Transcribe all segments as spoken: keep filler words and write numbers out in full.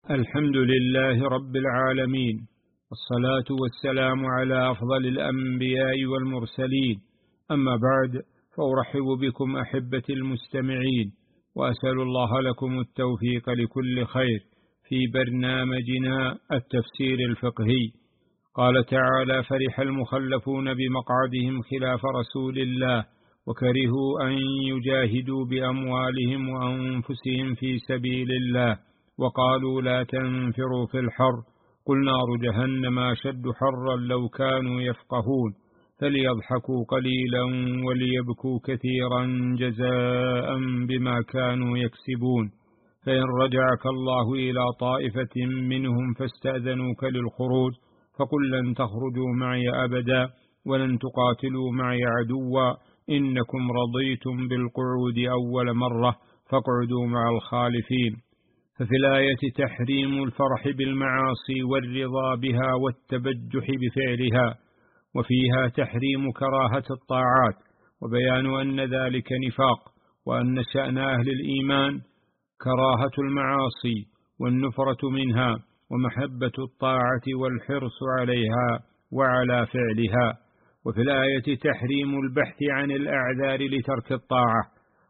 الحمد لله رب العالمين، والصلاة والسلام على أفضل الأنبياء والمرسلين. أما بعد، فأرحب بكم أحبتي المستمعين، وأسأل الله لكم التوفيق لكل خير في برنامجنا التفسير الفقهي. قال تعالى: فرح المخلفون بمقعدهم خلاف رسول الله وكرهوا أن يجاهدوا بأموالهم وأنفسهم في سبيل الله وقالوا لا تنفروا في الحر قل نار جهنم أشد حرا لو كانوا يفقهون فليضحكوا قليلا وليبكوا كثيرا جزاء بما كانوا يكسبون. فإن رجعك الله إلى طائفة منهم فاستأذنوك للخروج فقل لن تخرجوا معي أبدا ولن تقاتلوا معي عدوا إنكم رضيتم بالقعود أول مرة فاقعدوا مع الخالفين. ففي الآية تحريم الفرح بالمعاصي والرضا بها والتبجح بفعلها، وفيها تحريم كراهة الطاعات وبيان أن ذلك نفاق، وأن شأن أهل الإيمان كراهة المعاصي والنفرة منها ومحبة الطاعة والحرص عليها وعلى فعلها. وفي الآية تحريم البحث عن الأعذار لترك الطاعة،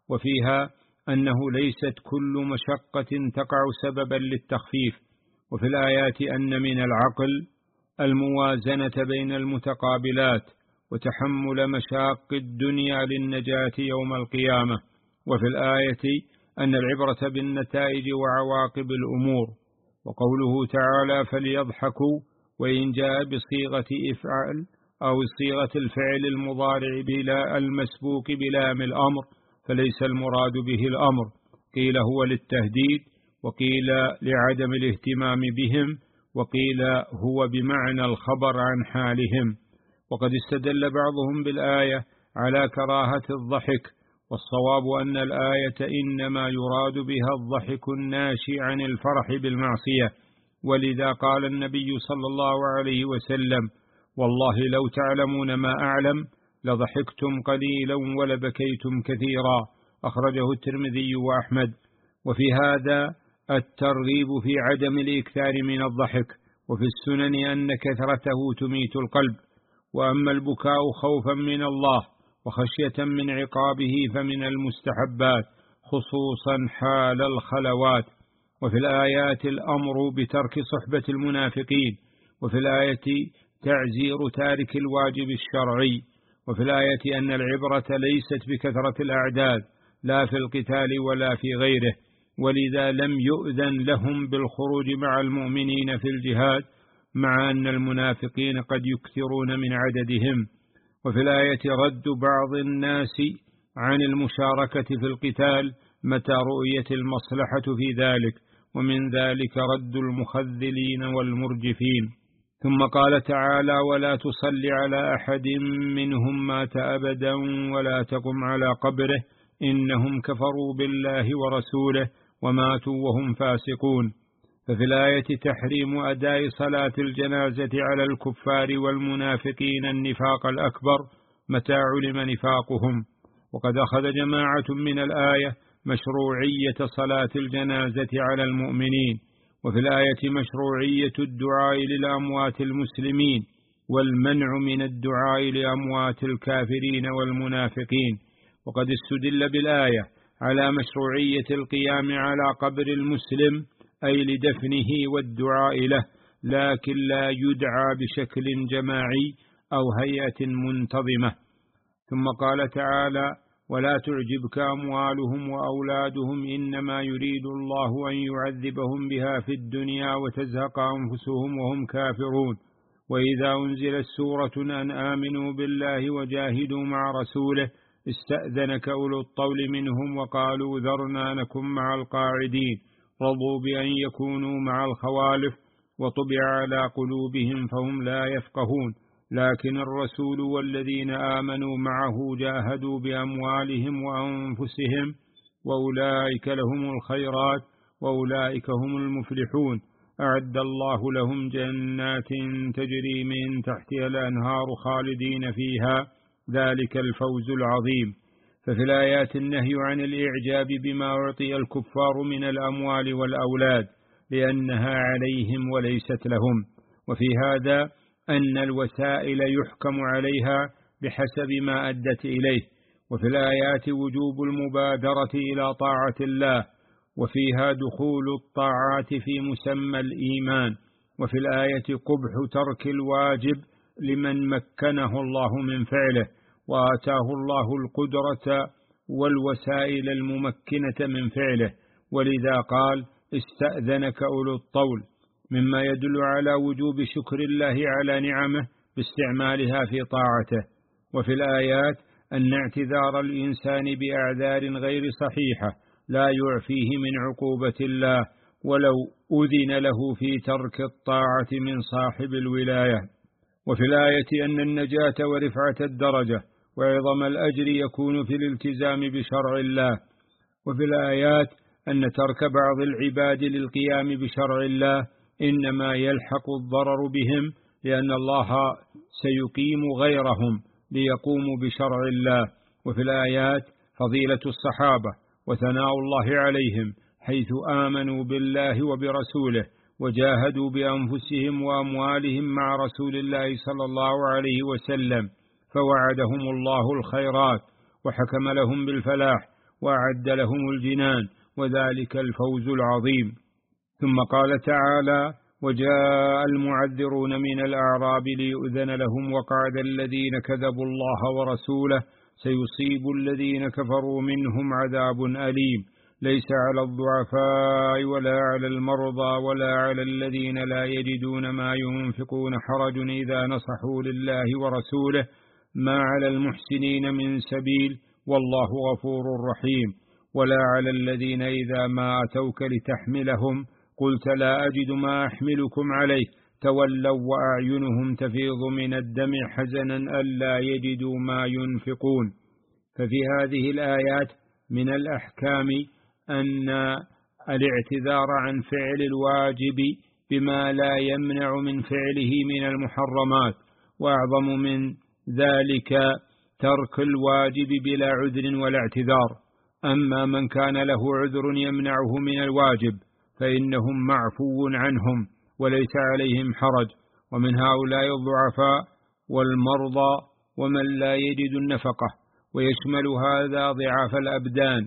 وفيها أنه ليست كل مشقة تقع سببا للتخفيف. وفي الآيات أن من العقل الموازنة بين المتقابلات وتحمل مشاق الدنيا للنجاة يوم القيامة. وفي الآية أن العبرة بالنتائج وعواقب الأمور. وقوله تعالى: فليضحكوا، وإن جاء بصيغة إفعال أو صيغة الفعل المضارع بلا المسبوق بلام الأمر فليس المراد به الأمر، قيل هو للتهديد، وقيل لعدم الاهتمام بهم، وقيل هو بمعنى الخبر عن حالهم. وقد استدل بعضهم بالآية على كراهة الضحك، والصواب أن الآية إنما يراد بها الضحك الناشئ عن الفرح بالمعصية، ولذا قال النبي صلى الله عليه وسلم: والله لو تعلمون ما أعلم لضحكتم قليلا ولبكيتم كثيرا، أخرجه الترمذي وأحمد. وفي هذا الترغيب في عدم الإكثار من الضحك، وفي السنن أن كثرته تميت القلب. وأما البكاء خوفا من الله وخشية من عقابه فمن المستحبات، خصوصا حال الخلوات. وفي الآيات الأمر بترك صحبة المنافقين، وفي الآية تعزير تارك الواجب الشرعي. وفي الآية أن العبرة ليست بكثرة الأعداد لا في القتال ولا في غيره، ولذا لم يؤذن لهم بالخروج مع المؤمنين في الجهاد، مع أن المنافقين قد يكثرون من عددهم. وفي الآية رد بعض الناس عن المشاركة في القتال متى رؤيت المصلحة في ذلك، ومن ذلك رد المخذلين والمرجفين. ثم قال تعالى: ولا تصل على أحد منهم مات أبدا ولا تقم على قبره إنهم كفروا بالله ورسوله وماتوا وهم فاسقون. ففي الآية تحريم أداء صلاة الجنازة على الكفار والمنافقين النفاق الأكبر متى علم نفاقهم. وقد أخذ جماعة من الآية مشروعية صلاة الجنازة على المؤمنين، وفي الآية مشروعية الدعاء للأموات المسلمين والمنع من الدعاء لأموات الكافرين والمنافقين. وقد استدل بالآية على مشروعية القيام على قبر المسلم أي لدفنه والدعاء له، لكن لا يدعى بشكل جماعي أو هيئة منتظمة. ثم قال تعالى: ولا تعجبك أموالهم وأولادهم إنما يريد الله أن يعذبهم بها في الدنيا وتزهق أنفسهم وهم كافرون. وإذا أنزلت سورة أن آمنوا بالله وجاهدوا مع رسوله استأذنك أولو الطول منهم وقالوا ذرنا نكن مع القاعدين، رضوا بأن يكونوا مع الخوالف وطبع على قلوبهم فهم لا يفقهون. لكن الرسول والذين آمنوا معه جاهدوا بأموالهم وأنفسهم وأولئك لهم الخيرات وأولئك هم المفلحون. أعد الله لهم جنات تجري من تحتها الأنهار خالدين فيها، ذلك الفوز العظيم. ففي الآيات النهي عن الإعجاب بما أعطي الكفار من الأموال والأولاد، لأنها عليهم وليست لهم. وفي هذا أن الوسائل يحكم عليها بحسب ما أدت إليه. وفي الآيات وجوب المبادرة إلى طاعة الله، وفيها دخول الطاعات في مسمى الإيمان. وفي الآية قبح ترك الواجب لمن مكنه الله من فعله وآتاه الله القدرة والوسائل الممكنة من فعله، ولذا قال استأذنك أولو الطول، مما يدل على وجوب شكر الله على نعمه باستعمالها في طاعته. وفي الآيات أن اعتذار الإنسان بأعذار غير صحيحة لا يعفيه من عقوبة الله ولو أذن له في ترك الطاعة من صاحب الولاية. وفي الآية أن النجاة ورفعة الدرجة وعظم الأجر يكون في الالتزام بشرع الله. وفي الآيات أن ترك بعض العباد للقيام بشرع الله إنما يلحق الضرر بهم، لأن الله سيقيم غيرهم ليقوموا بشرع الله. وفي الآيات فضيلة الصحابة وثناء الله عليهم حيث آمنوا بالله وبرسوله وجاهدوا بأنفسهم وأموالهم مع رسول الله صلى الله عليه وسلم، فوعدهم الله الخيرات وحكم لهم بالفلاح وأعد لهم الجنان، وذلك الفوز العظيم. ثم قال تعالى: وجاء المعذرون من الأعراب ليؤذن لهم وقعد الذين كذبوا الله ورسوله سيصيب الذين كفروا منهم عذاب أليم، ليس على الضعفاء ولا على المرضى ولا على الذين لا يجدون ما ينفقون حرج إذا نصحوا لله ورسوله ما على المحسنين من سبيل والله غفور رحيم، ولا على الذين إذا ما أتوك لتحملهم قلت لا أجد ما أحملكم عليه تولوا وأعينهم تفيض من الدمع حزنا ألا يجدوا ما ينفقون. ففي هذه الآيات من الأحكام أن الاعتذار عن فعل الواجب بما لا يمنع من فعله من المحرمات، وأعظم من ذلك ترك الواجب بلا عذر ولا اعتذار. أما من كان له عذر يمنعه من الواجب فإنهم معفو عنهم وليس عليهم حرج، ومن هؤلاء الضعفاء والمرضى ومن لا يجد النفقة، ويشمل هذا ضعاف الأبدان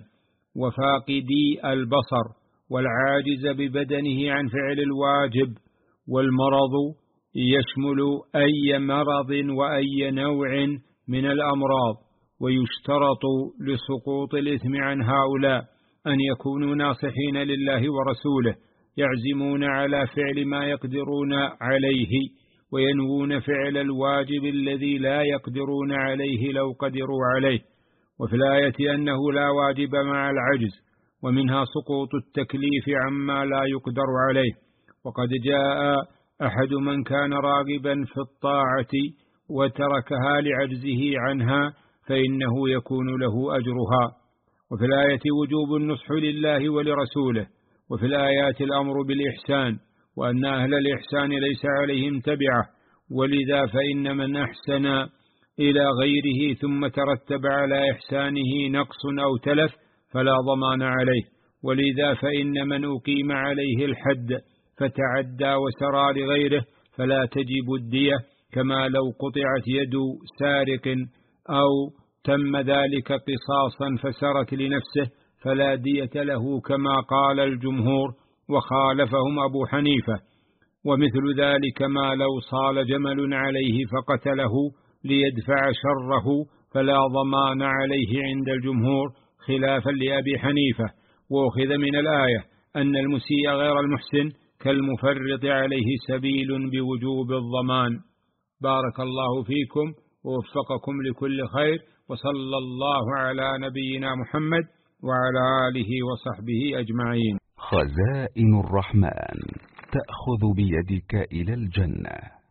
وفاقدي البصر والعاجز ببدنه عن فعل الواجب. والمرض يشمل أي مرض وأي نوع من الأمراض، ويشترط لسقوط الإثم عن هؤلاء أن يكونوا ناصحين لله ورسوله يعزمون على فعل ما يقدرون عليه وينوون فعل الواجب الذي لا يقدرون عليه لو قدروا عليه. وفي الآية أنه لا واجب مع العجز، ومنها سقوط التكليف عما لا يقدر عليه. وقد جاء أحد من كان راغبا في الطاعة وتركها لعجزه عنها فإنه يكون له أجرها. وفي الآية وجوب النصح لله ولرسوله. وفي الآيات الأمر بالإحسان، وأن أهل الإحسان ليس عليهم تبعة، ولذا فإن من أحسن إلى غيره ثم ترتب على إحسانه نقص أو تلف فلا ضمان عليه، ولذا فإن من أقيم عليه الحد فتعدى وسرى لغيره فلا تجب الدية، كما لو قطعت يد سارق أو تم ذلك قصاصا فسرت لنفسه فلا دية له، كما قال الجمهور وخالفهم أبو حنيفة. ومثل ذلك ما لو صال جمل عليه فقتله ليدفع شره فلا ضمان عليه عند الجمهور خلافا لأبي حنيفة. وأخذ من الآية أن المسيء غير المحسن كالمفرط عليه سبيل بوجوب الضمان. بارك الله فيكم ووفقكم لكل خير، وصلى الله على نبينا محمد وعلى آله وصحبه أجمعين. خزائن الرحمن تأخذ بيدك إلى الجنة.